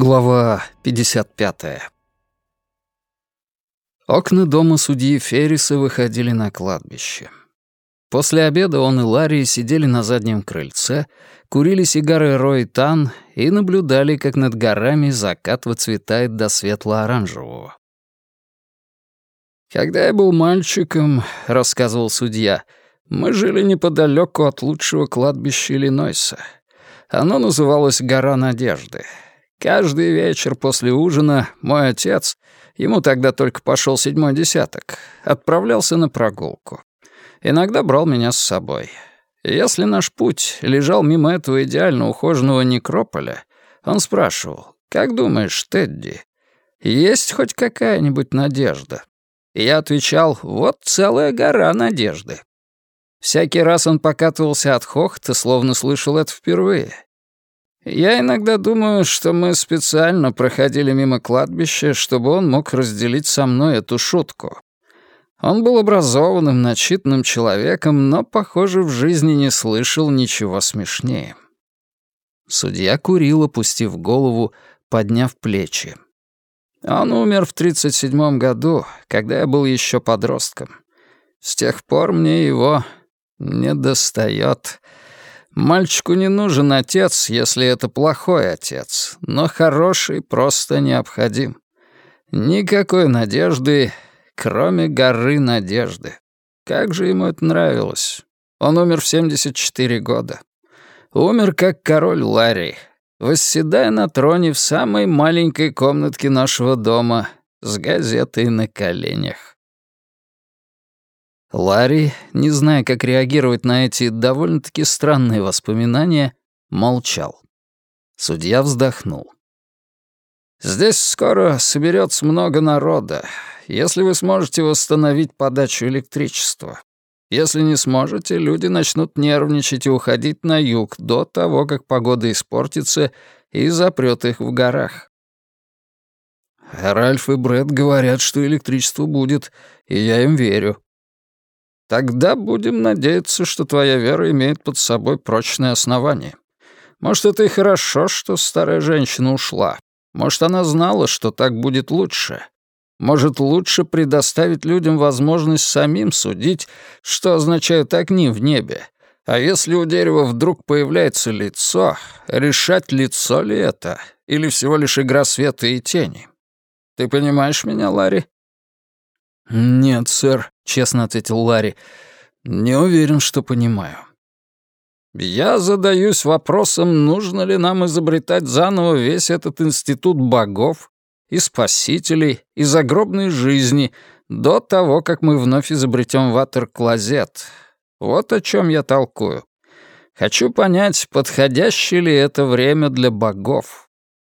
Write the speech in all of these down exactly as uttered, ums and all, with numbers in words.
Глава пятьдесят пятая. Окна дома судьи Ферриса выходили на кладбище. После обеда он и Ларри сидели на заднем крыльце, курили сигары Рой-Тан и наблюдали, как над горами закат выцветает до светло-оранжевого. «Когда я был мальчиком, — рассказывал судья, — мы жили неподалеку от лучшего кладбища Иллинойса. Оно называлось «Гора Надежды». Каждый вечер после ужина мой отец, ему тогда только пошел седьмой десяток, отправлялся на прогулку. Иногда брал меня с собой. И если наш путь лежал мимо этого идеально ухоженного некрополя, он спрашивал: «Как думаешь, Тедди, есть хоть какая-нибудь надежда?» И я отвечал: «Вот целая гора надежды». Всякий раз он покатывался от хохота, словно слышал это впервые. Я иногда думаю, что мы специально проходили мимо кладбища, чтобы он мог разделить со мной эту шутку. Он был образованным, начитанным человеком, но, похоже, в жизни не слышал ничего смешнее. Судья курил, опустив голову, подняв плечи. Он умер в тридцать седьмом году, когда я был еще подростком. С тех пор мне его недостает. Мальчику не нужен отец, если это плохой отец, но хороший просто необходим. Никакой надежды, кроме горы надежды. Как же ему это нравилось. Он умер в семьдесят четыре года. Умер как король Ларри, восседая на троне в самой маленькой комнатке нашего дома с газетой на коленях. Ларри, не зная, как реагировать на эти довольно-таки странные воспоминания, молчал. Судья вздохнул. «Здесь скоро соберется много народа, если вы сможете восстановить подачу электричества. Если не сможете, люди начнут нервничать и уходить на юг до того, как погода испортится и запрет их в горах». «Ральф и Брэд говорят, что электричество будет, и я им верю». «Тогда будем надеяться, что твоя вера имеет под собой прочное основание. Может, это и хорошо, что старая женщина ушла. Может, она знала, что так будет лучше. Может, лучше предоставить людям возможность самим судить, что означают огни в небе. А если у дерева вдруг появляется лицо, решать, лицо ли это, или всего лишь игра света и тени. Ты понимаешь меня, Ларри?» «Нет, сэр», — честно ответил Ларри. «Не уверен, что понимаю». «Я задаюсь вопросом, нужно ли нам изобретать заново весь этот институт богов и спасителей и загробной жизни до того, как мы вновь изобретем ватер-клозет. Вот о чем я толкую. Хочу понять, подходящее ли это время для богов».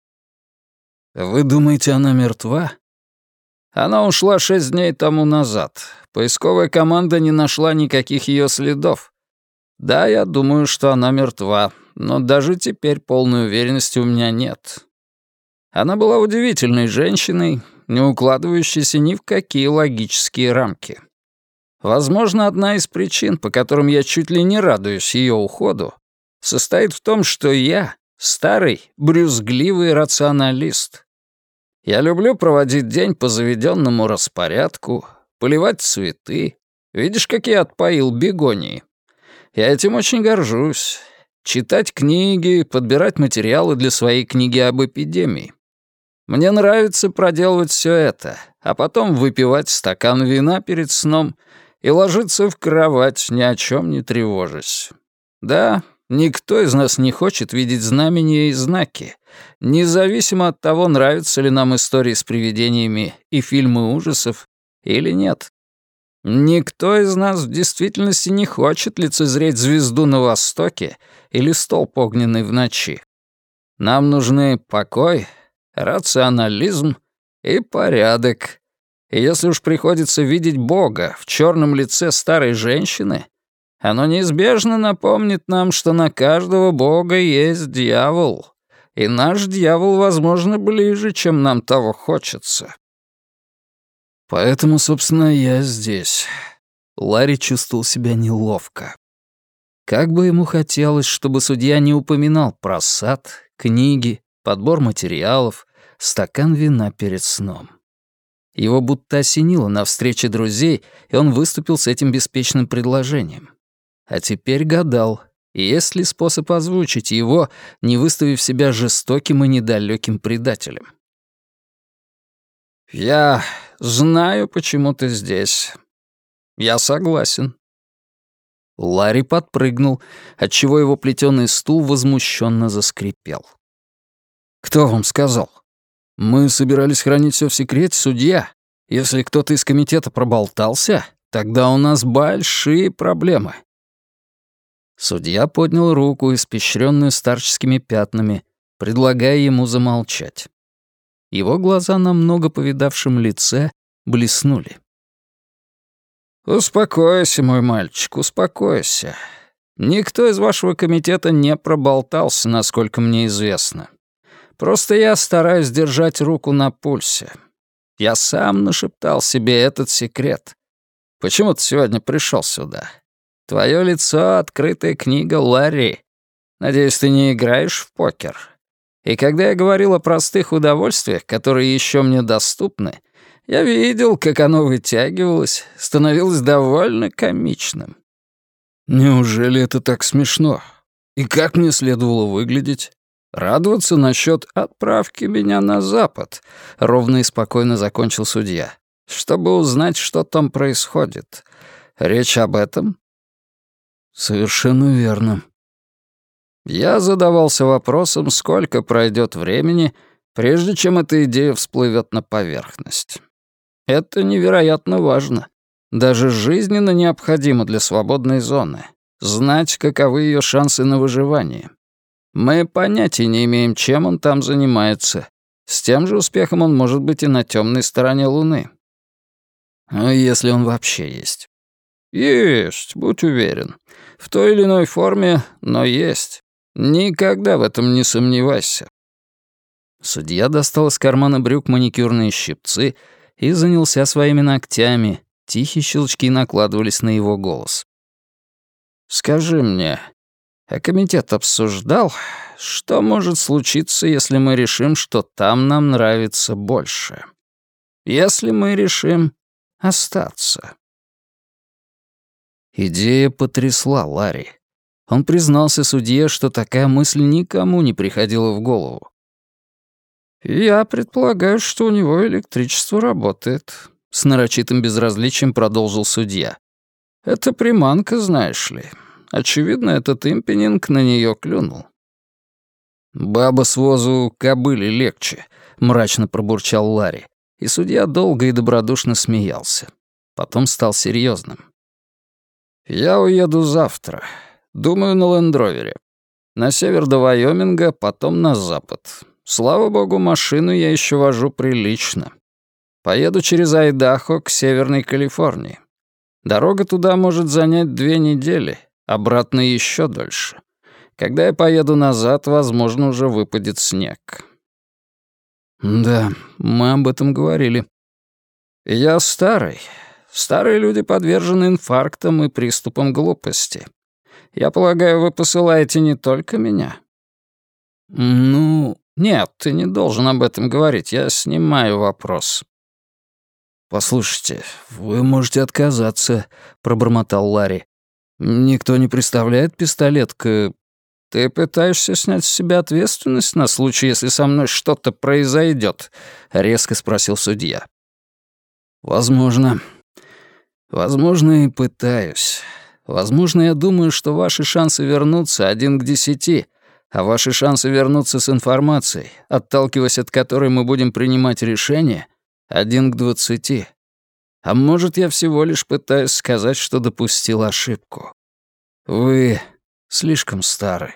«Вы думаете, она мертва?» «Она ушла шесть дней тому назад. Поисковая команда не нашла никаких ее следов. Да, я думаю, что она мертва, но даже теперь полной уверенности у меня нет. Она была удивительной женщиной, не укладывающейся ни в какие логические рамки. Возможно, одна из причин, по которым я чуть ли не радуюсь ее уходу, состоит в том, что я старый, брюзгливый рационалист. Я люблю проводить день по заведенному распорядку, поливать цветы. Видишь, как я отпоил бегонии? Я этим очень горжусь. Читать книги, подбирать материалы для своей книги об эпидемии. Мне нравится проделывать все это, а потом выпивать стакан вина перед сном и ложиться в кровать, ни о чем не тревожась. Да, никто из нас не хочет видеть знамения и знаки, независимо от того, нравятся ли нам истории с привидениями и фильмы ужасов или нет. Никто из нас в действительности не хочет лицезреть звезду на востоке или столб огненный в ночи. Нам нужны покой, рационализм и порядок. И если уж приходится видеть Бога в черном лице старой женщины, оно неизбежно напомнит нам, что на каждого бога есть дьявол, и наш дьявол, возможно, ближе, чем нам того хочется. Поэтому, собственно, я здесь. Ларри чувствовал себя неловко. Как бы ему хотелось, чтобы судья не упоминал про сад, книги, подбор материалов, стакан вина перед сном. Его будто осенило на встрече друзей, и он выступил с этим беспечным предложением. А теперь гадал, есть ли способ озвучить его, не выставив себя жестоким и недалеким предателем. «Я знаю, почему ты здесь. Я согласен». Ларри подпрыгнул, отчего его плетёный стул возмущенно заскрипел. «Кто вам сказал? Мы собирались хранить всё в секрете, судья. Если кто-то из комитета проболтался, тогда у нас большие проблемы». Судья поднял руку, испещрённую старческими пятнами, предлагая ему замолчать. Его глаза на много повидавшем лице блеснули. «Успокойся, мой мальчик, успокойся. Никто из вашего комитета не проболтался, насколько мне известно. Просто я стараюсь держать руку на пульсе. Я сам нашептал себе этот секрет. Почему ты сегодня пришел сюда? Твое лицо — открытая книга, Ларри. Надеюсь, ты не играешь в покер. И когда я говорил о простых удовольствиях, которые еще мне доступны, я видел, как оно вытягивалось, становилось довольно комичным. Неужели это так смешно? И как мне следовало выглядеть? Радоваться насчет отправки меня на Запад, ровно и спокойно закончил судья, чтобы узнать, что там происходит. Речь об этом? Совершенно верно. Я задавался вопросом, сколько пройдет времени, прежде чем эта идея всплывет на поверхность. Это невероятно важно. Даже жизненно необходимо для свободной зоны. Знать, каковы ее шансы на выживание. Мы понятия не имеем, чем он там занимается. С тем же успехом он может быть и на темной стороне Луны. А если он вообще есть? Есть, будь уверен. В той или иной форме, но есть. Никогда в этом не сомневайся. Судья достал из кармана брюк маникюрные щипцы и занялся своими ногтями. Тихие щелчки накладывались на его голос. «Скажи мне, а комитет обсуждал, что может случиться, если мы решим, что там нам нравится больше? Если мы решим остаться?» Идея потрясла Ларри. Он признался судье, что такая мысль никому не приходила в голову. «Я предполагаю, что у него электричество работает», — с нарочитым безразличием продолжил судья. «Это приманка, знаешь ли. Очевидно, этот импенинг на нее клюнул». «Баба с возу кобыли легче», — мрачно пробурчал Ларри, и судья долго и добродушно смеялся. Потом стал серьезным. «Я уеду завтра. Думаю, на лендровере. На север до Вайоминга, потом на запад. Слава богу, машину я еще вожу прилично. Поеду через Айдахо к Северной Калифорнии. Дорога туда может занять две недели, обратно еще дольше. Когда я поеду назад, возможно, уже выпадет снег». «Да, мы об этом говорили». «Я старый. Старые люди подвержены инфарктам и приступам глупости. Я полагаю, вы посылаете не только меня?» «Ну, нет, ты не должен об этом говорить. Я снимаю вопрос». «Послушайте, вы можете отказаться», — пробормотал Ларри. «Никто не представляет пистолет к...» «Ты пытаешься снять с себя ответственность на случай, если со мной что-то произойдет?» — резко спросил судья. «Возможно. Возможно, и пытаюсь. Возможно, я думаю, что ваши шансы вернуться один к десяти, а ваши шансы вернуться с информацией, отталкиваясь от которой мы будем принимать решения, один к двадцати. А может, я всего лишь пытаюсь сказать, что допустил ошибку. Вы слишком стары».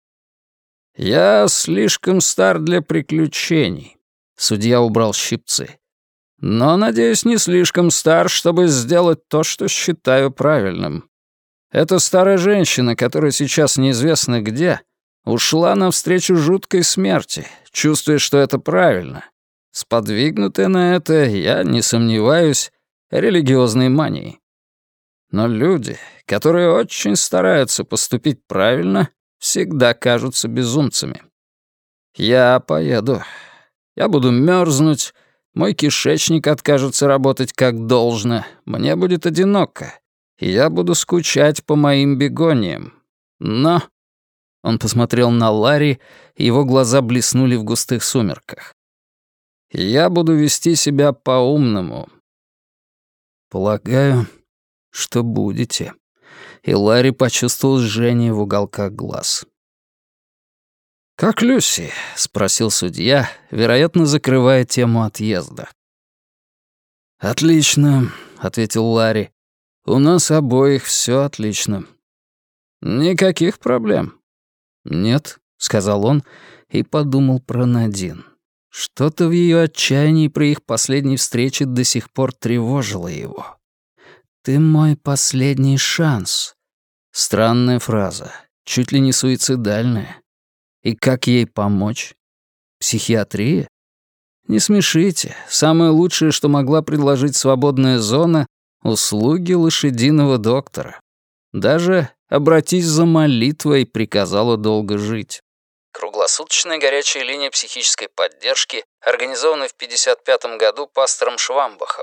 «Я слишком стар для приключений», — судья убрал щипцы. «Но, надеюсь, не слишком стар, чтобы сделать то, что считаю правильным. Эта старая женщина, которая сейчас неизвестно где, ушла навстречу жуткой смерти, чувствуя, что это правильно. Сподвигнутая на это, я не сомневаюсь, религиозной манией. Но люди, которые очень стараются поступить правильно, всегда кажутся безумцами. Я поеду. Я буду мерзнуть, мой кишечник откажется работать как должно, мне будет одиноко, и я буду скучать по моим бегониям. Но...» Он посмотрел на Ларри, и его глаза блеснули в густых сумерках. «Я буду вести себя по-умному». «Полагаю, что будете». И Ларри почувствовал жжение в уголках глаз. «Как Люси?» — спросил судья, вероятно, закрывая тему отъезда. «Отлично», — ответил Ларри. «У нас обоих все отлично». «Никаких проблем». «Нет», — сказал он и подумал про Надин. Что-то в ее отчаянии при их последней встрече до сих пор тревожило его. «Ты мой последний шанс». Странная фраза, чуть ли не суицидальная. И как ей помочь? Психиатрия? Не смешите. Самое лучшее, что могла предложить свободная зона — услуги лошадиного доктора. Даже «обратись за молитвой» приказала долго жить. Круглосуточная горячая линия психической поддержки, организованная в пятьдесят пятом году пастором Швамбахом.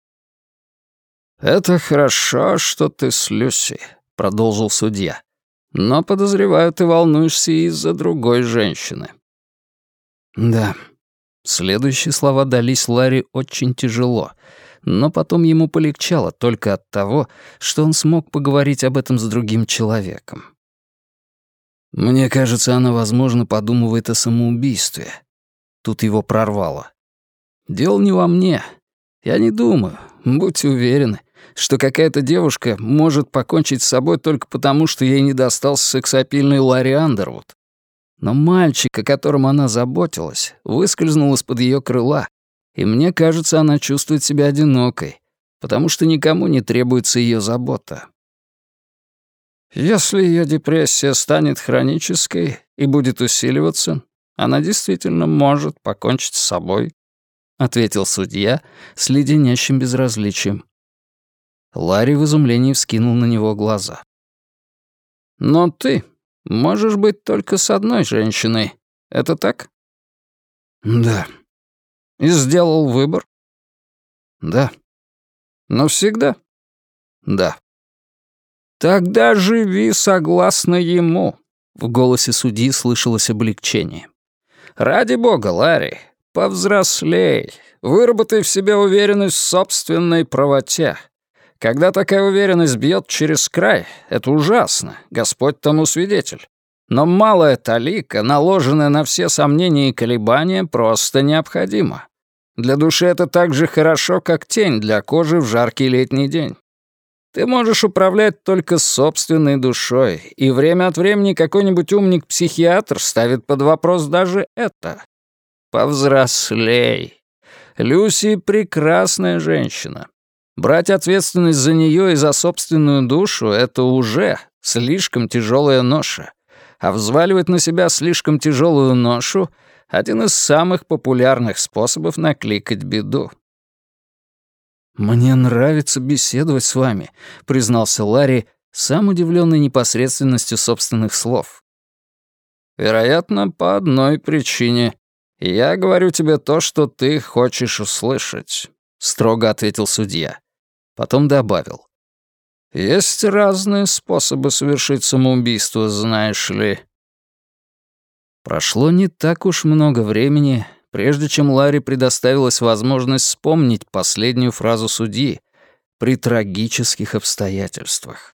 «Это хорошо, что ты с Люси», — продолжил судья. «Но, подозреваю, ты волнуешься из-за другой женщины». «Да». Следующие слова дались Ларри очень тяжело, но потом ему полегчало только от того, что он смог поговорить об этом с другим человеком. «Мне кажется, она, возможно, подумывает о самоубийстве». Тут его прорвало. «Дело не во мне. Я не думаю, будьте уверены, что какая-то девушка может покончить с собой только потому, что ей не достался сексапильный Ларри Андервуд. Но мальчик, о котором она заботилась, выскользнул из-под ее крыла, и мне кажется, она чувствует себя одинокой, потому что никому не требуется ее забота. Если ее депрессия станет хронической и будет усиливаться, она действительно может покончить с собой», — ответил судья с леденящим безразличием. Ларри в изумлении вскинул на него глаза. «Но ты можешь быть только с одной женщиной. Это так?» «Да». «И сделал выбор?» «Да». «Навсегда?» «Да». «Тогда живи согласно ему», — в голосе судьи слышалось облегчение. «Ради бога, Ларри, повзрослей, выработай в себе уверенность в собственной правоте. Когда такая уверенность бьет через край, это ужасно, Господь тому свидетель. Но малая талика, наложенная на все сомнения и колебания, просто необходима. Для души это так же хорошо, как тень для кожи в жаркий летний день. Ты можешь управлять только собственной душой, и время от времени какой-нибудь умник-психиатр ставит под вопрос даже это. Повзрослей. Люси — прекрасная женщина. Брать ответственность за нее и за собственную душу — это уже слишком тяжелая ноша. А взваливать на себя слишком тяжелую ношу — один из самых популярных способов накликать беду. «Мне нравится беседовать с вами», — признался Ларри, сам удивленный непосредственностью собственных слов. «Вероятно, по одной причине. Я говорю тебе то, что ты хочешь услышать», — строго ответил судья. Потом добавил. «Есть разные способы совершить самоубийство, знаешь ли». Прошло не так уж много времени, прежде чем Ларри предоставилась возможность вспомнить последнюю фразу судьи «при трагических обстоятельствах».